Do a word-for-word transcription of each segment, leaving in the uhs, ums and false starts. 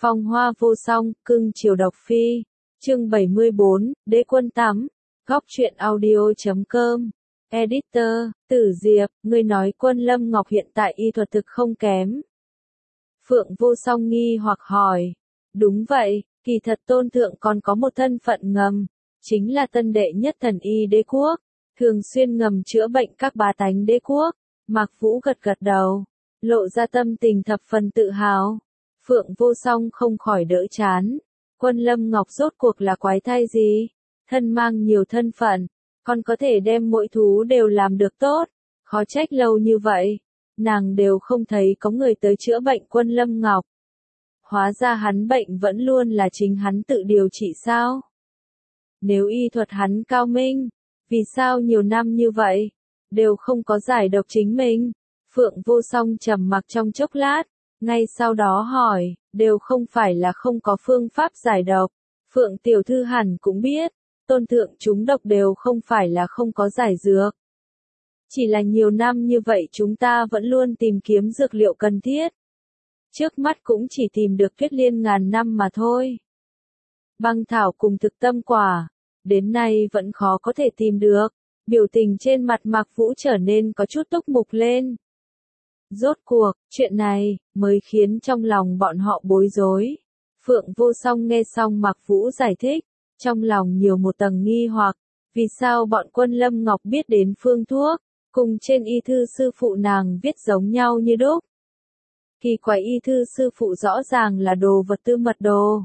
Phong hoa vô song, cưng chiều độc phi. Chương bảy mươi bốn, Đế quân tắm. Góc truyện audio chấm com. Editor, Tử Diệp, ngươi nói Quân Lâm Ngọc hiện tại y thuật thực không kém. Phượng Vô Song nghi hoặc hỏi. Đúng vậy, kỳ thật tôn thượng còn có một thân phận ngầm, chính là tân đệ nhất thần y đế quốc, thường xuyên ngầm chữa bệnh các bá tánh đế quốc. Mạc Vũ gật gật đầu, lộ ra tâm tình thập phần tự hào. Phượng Vô Song không khỏi đỡ chán. Quân Lâm Ngọc rốt cuộc là quái thai gì? Thân mang nhiều thân phận, còn có thể đem mỗi thú đều làm được tốt. Khó trách lâu như vậy, nàng đều không thấy có người tới chữa bệnh Quân Lâm Ngọc. Hóa ra hắn bệnh vẫn luôn là chính hắn tự điều trị sao? Nếu y thuật hắn cao minh, vì sao nhiều năm như vậy, đều không có giải độc chính mình? Phượng Vô Song trầm mặc trong chốc lát, ngay sau đó hỏi, đều không phải là không có phương pháp giải độc. Phượng tiểu thư hẳn cũng biết, tôn thượng chúng độc đều không phải là không có giải dược. Chỉ là nhiều năm như vậy chúng ta vẫn luôn tìm kiếm dược liệu cần thiết. Trước mắt cũng chỉ tìm được tuyết liên ngàn năm mà thôi. Băng thảo cùng thực tâm quả, đến nay vẫn khó có thể tìm được. Biểu tình trên mặt Mạc Vũ trở nên có chút túc mục lên. Rốt cuộc, chuyện này, mới khiến trong lòng bọn họ bối rối. Phượng Vô Song nghe xong Mạc Vũ giải thích, trong lòng nhiều một tầng nghi hoặc, vì sao bọn Quân Lâm Ngọc biết đến phương thuốc, cùng trên y thư sư phụ nàng viết giống nhau như đúc. Kỳ quái, y thư sư phụ rõ ràng là đồ vật tư mật đồ.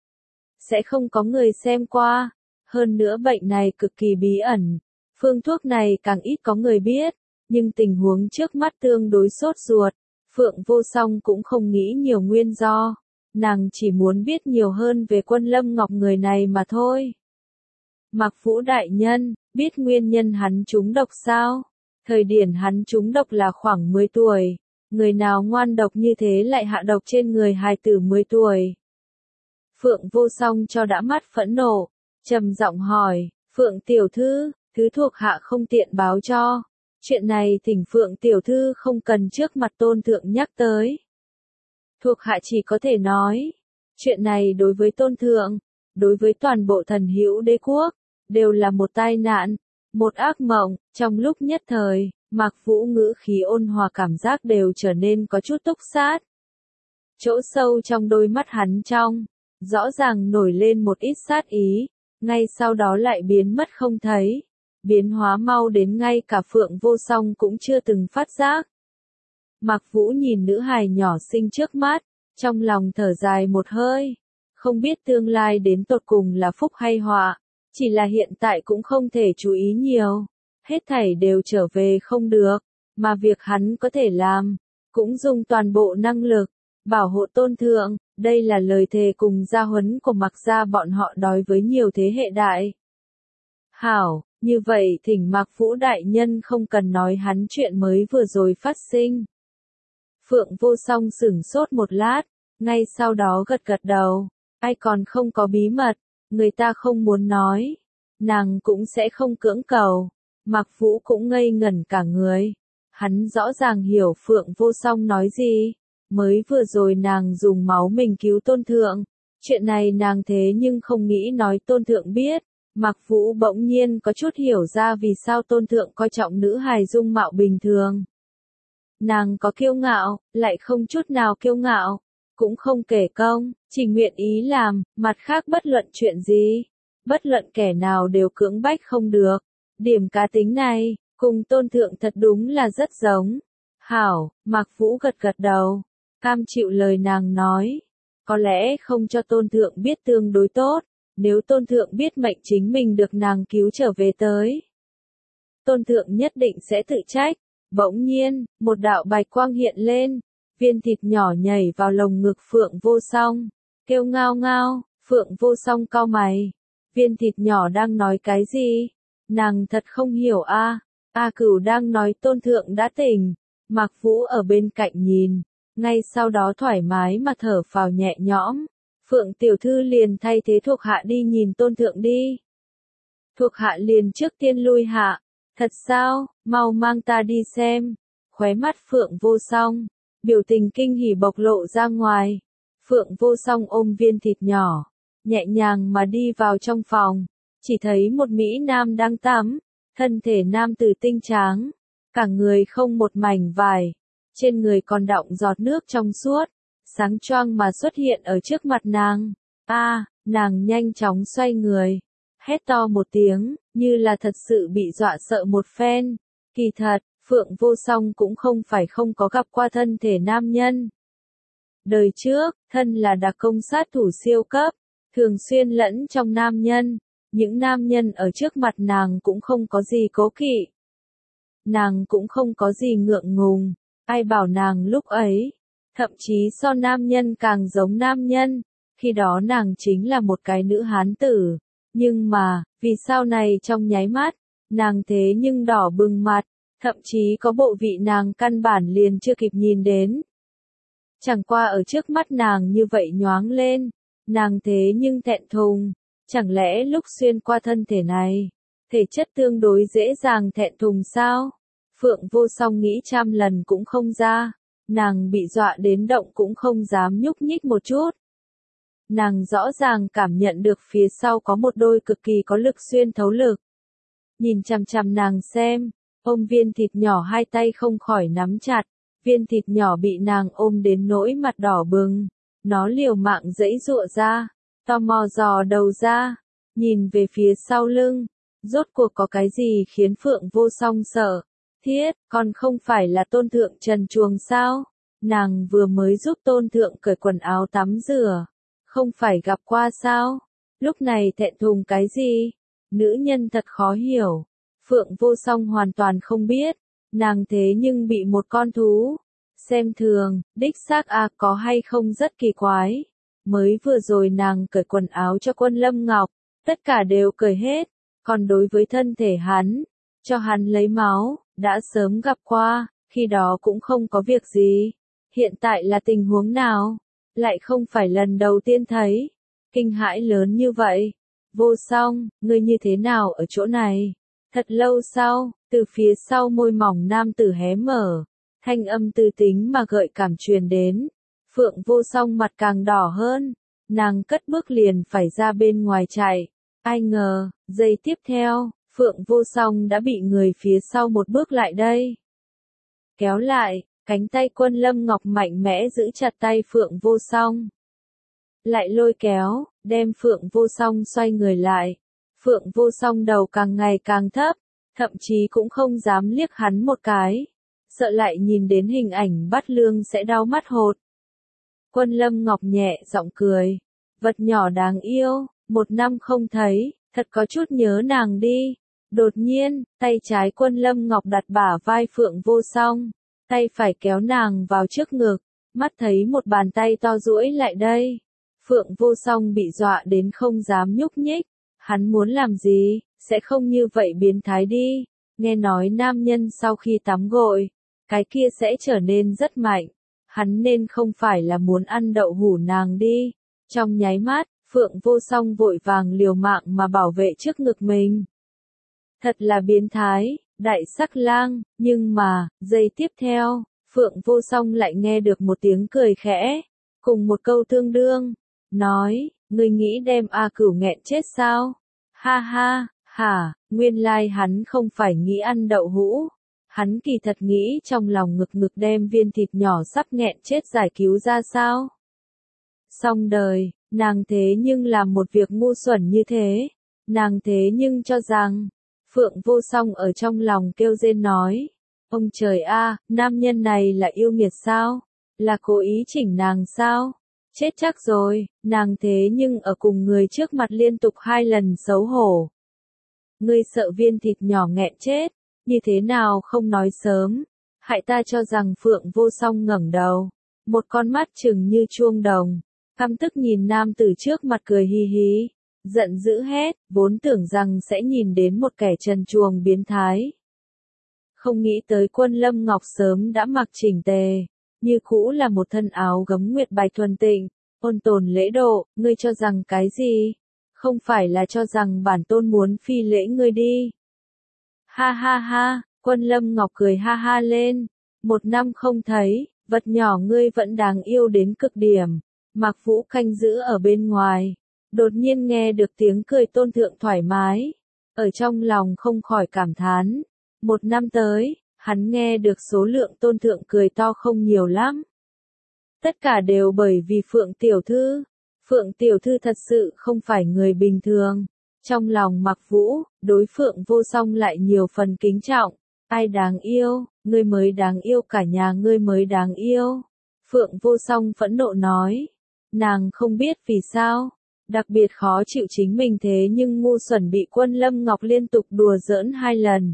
Sẽ không có người xem qua, hơn nữa bệnh này cực kỳ bí ẩn, phương thuốc này càng ít có người biết. Nhưng tình huống trước mắt tương đối sốt ruột, Phượng Vô Song cũng không nghĩ nhiều nguyên do, nàng chỉ muốn biết nhiều hơn về Quân Lâm Ngọc người này mà thôi. Mạc Vũ đại nhân, biết nguyên nhân hắn trúng độc sao? Thời điểm hắn trúng độc là khoảng mười tuổi, người nào ngoan độc như thế lại hạ độc trên người hài tử mười tuổi? Phượng Vô Song cho đã mắt phẫn nộ, trầm giọng hỏi, Phượng tiểu thư, thứ thuộc hạ không tiện báo cho. Chuyện này thỉnh Phượng tiểu thư không cần trước mặt tôn thượng nhắc tới. Thuộc hạ chỉ có thể nói, chuyện này đối với tôn thượng, đối với toàn bộ thần hữu đế quốc, đều là một tai nạn, một ác mộng. Trong lúc nhất thời, Mạc Vũ ngữ khí ôn hòa cảm giác đều trở nên có chút túc sát. Chỗ sâu trong đôi mắt hắn trong, rõ ràng nổi lên một ít sát ý, ngay sau đó lại biến mất không thấy. Biến hóa mau đến ngay cả Phượng Vô Song cũng chưa từng phát giác. Mạc Vũ nhìn nữ hài nhỏ xinh trước mắt, trong lòng thở dài một hơi. Không biết tương lai đến tột cùng là phúc hay họa, chỉ là hiện tại cũng không thể chú ý nhiều. Hết thảy đều trở về không được, mà việc hắn có thể làm, cũng dùng toàn bộ năng lực, bảo hộ tôn thượng. Đây là lời thề cùng gia huấn của Mạc gia bọn họ đối với nhiều thế hệ đại. Hảo. Như vậy thỉnh Mạc Vũ đại nhân không cần nói hắn chuyện mới vừa rồi phát sinh. Phượng Vô Song sửng sốt một lát, ngay sau đó gật gật đầu. Ai còn không có bí mật, người ta không muốn nói, nàng cũng sẽ không cưỡng cầu. Mạc Vũ cũng ngây ngẩn cả người. Hắn rõ ràng hiểu Phượng Vô Song nói gì. Mới vừa rồi nàng dùng máu mình cứu tôn thượng. Chuyện này nàng thế nhưng không nghĩ nói tôn thượng biết. Mạc Vũ bỗng nhiên có chút hiểu ra vì sao tôn thượng coi trọng nữ hài dung mạo bình thường. Nàng có kiêu ngạo, lại không chút nào kiêu ngạo, cũng không kể công, chỉ nguyện ý làm, mặt khác bất luận chuyện gì, bất luận kẻ nào đều cưỡng bách không được. Điểm cá tính này, cùng tôn thượng thật đúng là rất giống. Hảo, Mạc Vũ gật gật đầu, cam chịu lời nàng nói. Có lẽ không cho tôn thượng biết tương đối tốt. Nếu tôn thượng biết mệnh chính mình được nàng cứu trở về tới, tôn thượng nhất định sẽ tự trách. Bỗng nhiên, một đạo bạch quang hiện lên, viên thịt nhỏ nhảy vào lồng ngực Phượng Vô Song, kêu ngao ngao. Phượng Vô Song cau mày, viên thịt nhỏ đang nói cái gì? Nàng thật không hiểu a. A Cửu đang nói tôn thượng đã tỉnh. Mạc Vũ ở bên cạnh nhìn, ngay sau đó thoải mái mà thở phào nhẹ nhõm. Phượng tiểu thư liền thay thế thuộc hạ đi nhìn tôn thượng đi. Thuộc hạ liền trước tiên lui hạ. Thật sao, mau mang ta đi xem. Khóe mắt Phượng Vô Song, biểu tình kinh hỉ bộc lộ ra ngoài. Phượng Vô Song ôm viên thịt nhỏ, nhẹ nhàng mà đi vào trong phòng, chỉ thấy một mỹ nam đang tắm, thân thể nam tử tinh tráng, cả người không một mảnh vải, trên người còn đọng giọt nước trong suốt, sáng choang mà xuất hiện ở trước mặt nàng. A, nàng nhanh chóng xoay người, hét to một tiếng, như là thật sự bị dọa sợ một phen. Kỳ thật, Phượng Vô Song cũng không phải không có gặp qua thân thể nam nhân. Đời trước, thân là đặc công sát thủ siêu cấp, thường xuyên lẫn trong nam nhân, những nam nhân ở trước mặt nàng cũng không có gì cố kỵ. Nàng cũng không có gì ngượng ngùng, ai bảo nàng lúc ấy, thậm chí so nam nhân càng giống nam nhân, khi đó nàng chính là một cái nữ hán tử. Nhưng mà, vì sao này trong nháy mắt, nàng thế nhưng đỏ bừng mặt, thậm chí có bộ vị nàng căn bản liền chưa kịp nhìn đến. Chẳng qua ở trước mắt nàng như vậy nhoáng lên, nàng thế nhưng thẹn thùng, chẳng lẽ lúc xuyên qua thân thể này, thể chất tương đối dễ dàng thẹn thùng sao? Phượng Vô Song nghĩ trăm lần cũng không ra, nàng bị dọa đến động cũng không dám nhúc nhích một chút. Nàng rõ ràng cảm nhận được phía sau có một đôi cực kỳ có lực xuyên thấu lực. Nhìn chằm chằm nàng xem, ôm viên thịt nhỏ hai tay không khỏi nắm chặt, viên thịt nhỏ bị nàng ôm đến nỗi mặt đỏ bừng, nó liều mạng giãy giụa ra, tò mò dò đầu ra, nhìn về phía sau lưng, rốt cuộc có cái gì khiến Phượng Vô Song sợ? Thiết, còn không phải là Tôn Thượng trần truồng sao? Nàng vừa mới giúp Tôn Thượng cởi quần áo tắm rửa, không phải gặp qua sao? Lúc này thẹn thùng cái gì? Nữ nhân thật khó hiểu. Phượng Vô Song hoàn toàn không biết, nàng thế nhưng bị một con thú xem thường, đích xác a à, có hay không rất kỳ quái. Mới vừa rồi nàng cởi quần áo cho Quân Lâm Ngọc, tất cả đều cởi hết, còn đối với thân thể hắn, cho hắn lấy máu, đã sớm gặp qua, khi đó cũng không có việc gì. Hiện tại là tình huống nào? Lại không phải lần đầu tiên thấy, kinh hãi lớn như vậy. Vô Song, ngươi như thế nào ở chỗ này? Thật lâu sau, từ phía sau môi mỏng nam tử hé mở, thanh âm tư tính mà gợi cảm truyền đến. Phượng Vô Song mặt càng đỏ hơn, nàng cất bước liền phải ra bên ngoài chạy. Ai ngờ, giây tiếp theo, Phượng Vô Song đã bị người phía sau một bước lại đây. Kéo lại, cánh tay Quân Lâm Ngọc mạnh mẽ giữ chặt tay Phượng Vô Song. Lại lôi kéo, đem Phượng Vô Song xoay người lại. Phượng Vô Song đầu càng ngày càng thấp, thậm chí cũng không dám liếc hắn một cái, sợ lại nhìn đến hình ảnh bắt lương sẽ đau mắt hột. Quân Lâm Ngọc nhẹ giọng cười, vật nhỏ đáng yêu, một năm không thấy, thật có chút nhớ nàng đi. Đột nhiên, tay trái Quân Lâm Ngọc đặt bả vai Phượng Vô Song, tay phải kéo nàng vào trước ngực, mắt thấy một bàn tay to duỗi lại đây. Phượng Vô Song bị dọa đến không dám nhúc nhích, hắn muốn làm gì, sẽ không như vậy biến thái đi. Nghe nói nam nhân sau khi tắm gội, cái kia sẽ trở nên rất mạnh, hắn nên không phải là muốn ăn đậu hũ nàng đi. Trong nháy mắt, Phượng Vô Song vội vàng liều mạng mà bảo vệ trước ngực mình. Thật là biến thái, đại sắc lang, nhưng mà, giây tiếp theo, Phượng Vô Song lại nghe được một tiếng cười khẽ, cùng một câu tương đương, nói, ngươi nghĩ đem A Cửu nghẹn chết sao? Ha ha, hả, nguyên lai hắn không phải nghĩ ăn đậu hũ, hắn kỳ thật nghĩ trong lòng ngực ngực đem viên thịt nhỏ sắp nghẹn chết giải cứu ra sao? Xong đời, nàng thế nhưng làm một việc ngu xuẩn như thế, nàng thế nhưng cho rằng, Phượng Vô Song ở trong lòng kêu rên nói, ông trời a, nam nhân này là yêu nghiệt sao? Là cố ý chỉnh nàng sao? Chết chắc rồi, nàng thế nhưng ở cùng người trước mặt liên tục hai lần xấu hổ. Ngươi sợ viên thịt nhỏ nghẹn chết, như thế nào không nói sớm, hại ta cho rằng Phượng Vô Song ngẩng đầu, một con mắt trừng như chuông đồng, căm tức nhìn nam tử trước mặt cười hi hi, giận dữ hét, vốn tưởng rằng sẽ nhìn đến một kẻ trần truồng biến thái. Không nghĩ tới Quân Lâm Ngọc sớm đã mặc chỉnh tề, như cũ là một thân áo gấm nguyệt bạch thuần tịnh, ôn tồn lễ độ, ngươi cho rằng cái gì? Không phải là cho rằng bản tôn muốn phi lễ ngươi đi. Ha ha ha, Quân Lâm Ngọc cười ha ha lên, một năm không thấy, vật nhỏ ngươi vẫn đáng yêu đến cực điểm, Mạc Vũ canh giữ ở bên ngoài, đột nhiên nghe được tiếng cười Tôn Thượng thoải mái, ở trong lòng không khỏi cảm thán, một năm tới, hắn nghe được số lượng Tôn Thượng cười to không nhiều lắm. Tất cả đều bởi vì Phượng Tiểu Thư. Phượng Tiểu Thư thật sự không phải người bình thường. Trong lòng Mạc Vũ, đối Phượng Vô Song lại nhiều phần kính trọng. Ai đáng yêu, ngươi mới đáng yêu, cả nhà ngươi mới đáng yêu. Phượng Vô Song phẫn nộ nói. Nàng không biết vì sao, đặc biệt khó chịu chính mình thế nhưng ngu xuẩn bị Quân Lâm Ngọc liên tục đùa giỡn hai lần.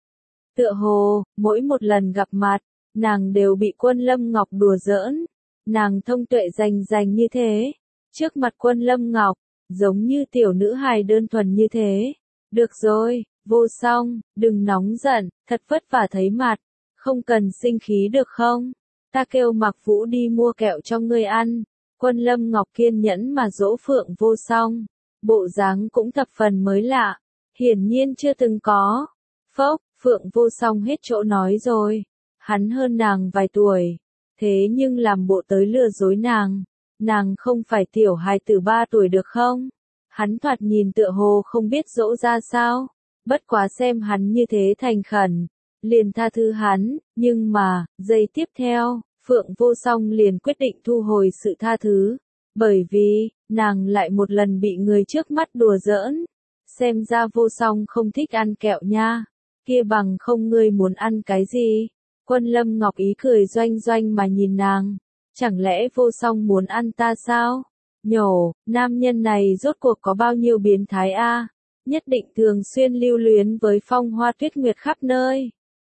Tựa hồ, mỗi một lần gặp mặt, nàng đều bị Quân Lâm Ngọc đùa giỡn. Nàng thông tuệ rành rành như thế, trước mặt Quân Lâm Ngọc, giống như tiểu nữ hài đơn thuần như thế. Được rồi, Vô Song, đừng nóng giận, thật vất vả thấy mặt, không cần sinh khí được không? Ta kêu Mạc Vũ đi mua kẹo cho ngươi ăn. Quân Lâm Ngọc kiên nhẫn mà dỗ Phượng Vô Song, bộ dáng cũng thập phần mới lạ, hiển nhiên chưa từng có. Phốc, Phượng Vô Song hết chỗ nói rồi, hắn hơn nàng vài tuổi, thế nhưng làm bộ tới lừa dối nàng, nàng không phải tiểu hài tử ba tuổi được không? Hắn thoạt nhìn tựa hồ không biết dỗ ra sao, bất quá xem hắn như thế thành khẩn, liền tha thứ hắn, nhưng mà, giây tiếp theo, Phượng Vô Song liền quyết định thu hồi sự tha thứ, bởi vì, nàng lại một lần bị người trước mắt đùa giỡn. Xem ra Vô Song không thích ăn kẹo nha, kia bằng không ngươi muốn ăn cái gì? Quân Lâm Ngọc ý cười doanh doanh mà nhìn nàng, chẳng lẽ Vô Song muốn ăn ta sao? Nhổ, nam nhân này rốt cuộc có bao nhiêu biến thái a? Nhất định thường xuyên lưu luyến với phong hoa tuyết nguyệt khắp nơi.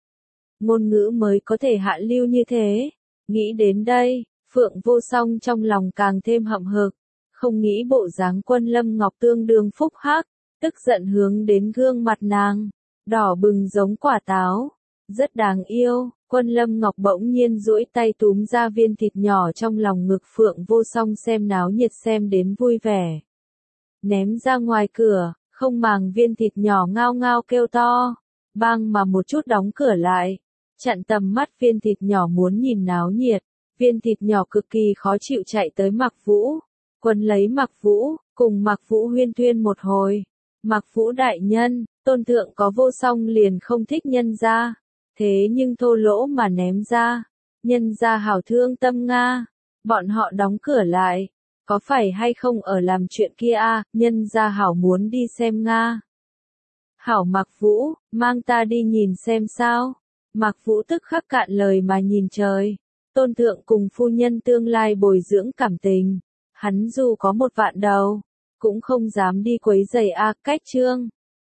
Ngôn ngữ mới có thể hạ lưu như thế. Nghĩ đến đây, Phượng Vô Song trong lòng càng thêm hậm hực, không nghĩ bộ dáng Quân Lâm Ngọc tương đương phúc hắc, tức giận hướng đến gương mặt nàng, đỏ bừng giống quả táo, rất đáng yêu. Quân Lâm Ngọc bỗng nhiên duỗi tay túm ra viên thịt nhỏ trong lòng ngực Phượng Vô Song xem náo nhiệt xem đến vui vẻ. Ném ra ngoài cửa, không màng viên thịt nhỏ ngao ngao kêu to, bang mà một chút đóng cửa lại. Chặn tầm mắt viên thịt nhỏ muốn nhìn náo nhiệt, viên thịt nhỏ cực kỳ khó chịu chạy tới Mạc Vũ, quấn lấy Mạc Vũ, cùng Mạc Vũ huyên thuyên một hồi. Mạc Vũ đại nhân, Tôn Thượng có Vô Song liền không thích nhân gia, thế nhưng thô lỗ mà ném ra, nhân gia hảo thương tâm nga, bọn họ đóng cửa lại, có phải hay không ở làm chuyện kia a? Nhân gia hảo muốn đi xem nga. Hảo Mạc Vũ, mang ta đi nhìn xem sao. Mạc Vũ tức khắc cạn lời mà nhìn trời. Tôn Thượng cùng phu nhân tương lai bồi dưỡng cảm tình. Hắn dù có một vạn đầu, cũng không dám đi quấy rầy a. Cách chương